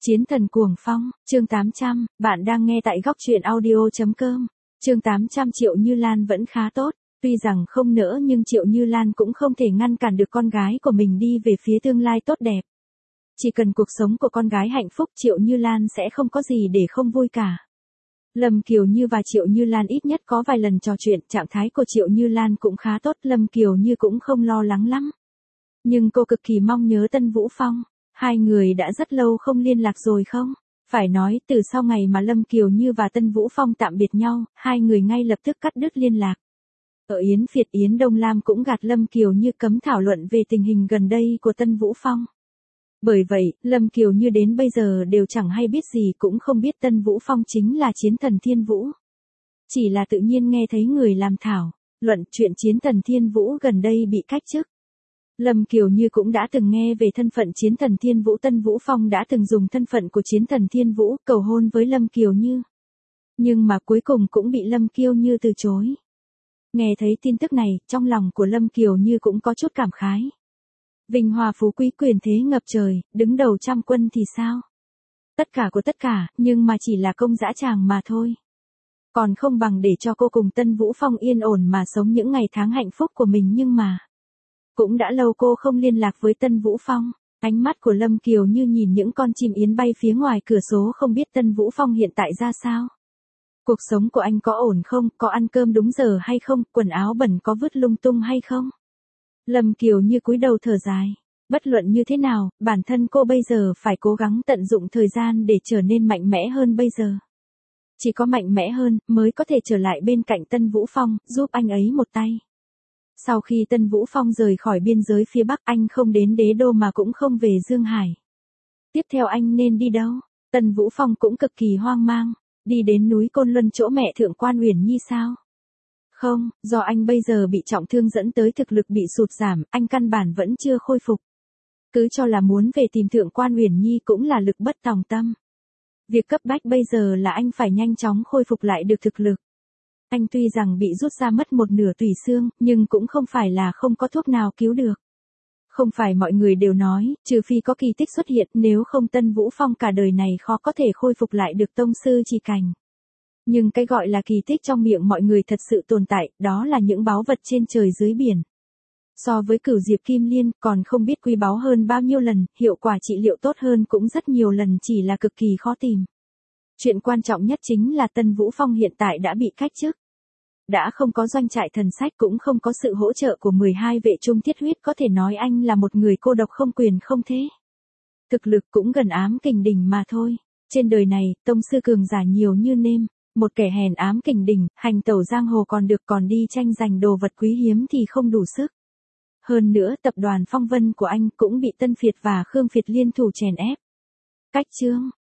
Chiến thần cuồng phong, chương 800, bạn đang nghe tại góc truyện audio.com. Chương 800 Triệu Như Lan vẫn khá tốt, tuy rằng không nỡ nhưng Triệu Như Lan cũng không thể ngăn cản được con gái của mình đi về phía tương lai tốt đẹp. Chỉ cần cuộc sống của con gái hạnh phúc Triệu Như Lan sẽ không có gì để không vui cả. Lâm Kiều Như và Triệu Như Lan ít nhất có vài lần trò chuyện, trạng thái của Triệu Như Lan cũng khá tốt, Lâm Kiều Như cũng không lo lắng lắm. Nhưng cô cực kỳ mong nhớ Tân Vũ Phong. Hai người đã rất lâu không liên lạc rồi không? Phải nói, từ sau ngày mà Lâm Kiều Như và Tân Vũ Phong tạm biệt nhau, hai người ngay lập tức cắt đứt liên lạc. Ở Yến Việt, Yến Đông Lam cũng gạt Lâm Kiều Như cấm thảo luận về tình hình gần đây của Tân Vũ Phong. Bởi vậy, Lâm Kiều Như đến bây giờ đều chẳng hay biết gì, cũng không biết Tân Vũ Phong chính là Chiến Thần Thiên Vũ. Chỉ là tự nhiên nghe thấy người làm thảo luận chuyện Chiến Thần Thiên Vũ gần đây bị cách chức. Lâm Kiều Như cũng đã từng nghe về thân phận Chiến Thần Thiên Vũ. Tân Vũ Phong đã từng dùng thân phận của Chiến Thần Thiên Vũ cầu hôn với Lâm Kiều Như. Nhưng mà cuối cùng cũng bị Lâm Kiều Như từ chối. Nghe thấy tin tức này, trong lòng của Lâm Kiều Như cũng có chút cảm khái. Vinh hoa phú quý quyền thế ngập trời, đứng đầu trăm quân thì sao? Tất cả của tất cả, nhưng mà chỉ là công dã tràng mà thôi. Còn không bằng để cho cô cùng Tân Vũ Phong yên ổn mà sống những ngày tháng hạnh phúc của mình. Nhưng mà cũng đã lâu cô không liên lạc với Tân Vũ Phong. Ánh mắt của Lâm Kiều Như nhìn những con chim yến bay phía ngoài cửa sổ, không biết Tân Vũ Phong hiện tại ra sao. Cuộc sống của anh có ổn không, có ăn cơm đúng giờ hay không, quần áo bẩn có vứt lung tung hay không. Lâm Kiều Như cúi đầu thở dài. Bất luận như thế nào, bản thân cô bây giờ phải cố gắng tận dụng thời gian để trở nên mạnh mẽ hơn bây giờ. Chỉ có mạnh mẽ hơn, mới có thể trở lại bên cạnh Tân Vũ Phong, giúp anh ấy một tay. Sau khi Tân Vũ Phong rời khỏi biên giới phía Bắc, anh không đến Đế Đô mà cũng không về Dương Hải. Tiếp theo anh nên đi đâu? Tân Vũ Phong cũng cực kỳ hoang mang. Đi đến núi Côn Luân chỗ mẹ Thượng quan Uyển Nhi sao? Không, do anh bây giờ bị trọng thương dẫn tới thực lực bị sụt giảm, anh căn bản vẫn chưa khôi phục. Cứ cho là muốn về tìm Thượng quan Uyển Nhi cũng là lực bất tòng tâm. Việc cấp bách bây giờ là anh phải nhanh chóng khôi phục lại được thực lực. Anh tuy rằng bị rút ra mất một nửa tủy xương, nhưng cũng không phải là không có thuốc nào cứu được. Không phải mọi người đều nói, trừ phi có kỳ tích xuất hiện, nếu không Tân Vũ Phong cả đời này khó có thể khôi phục lại được tông sư chỉ cảnh. Nhưng cái gọi là kỳ tích trong miệng mọi người thật sự tồn tại, đó là những báu vật trên trời dưới biển. So với Cửu Diệp Kim Liên, còn không biết quý báu hơn bao nhiêu lần, hiệu quả trị liệu tốt hơn cũng rất nhiều lần, chỉ là cực kỳ khó tìm. Chuyện quan trọng nhất chính là Tân Vũ Phong hiện tại đã bị cách chức. Đã không có doanh trại thần sách, cũng không có sự hỗ trợ của 12 vệ trung thiết huyết, có thể nói anh là một người cô độc không quyền không thế. Thực lực cũng gần ám kình đỉnh mà thôi. Trên đời này, tông sư cường giả nhiều như nêm. Một kẻ hèn ám kình đỉnh, hành tẩu giang hồ còn được, còn đi tranh giành đồ vật quý hiếm thì không đủ sức. Hơn nữa, tập đoàn Phong Vân của anh cũng bị Tân Việt và Khương Việt liên thủ chèn ép. Cách chương.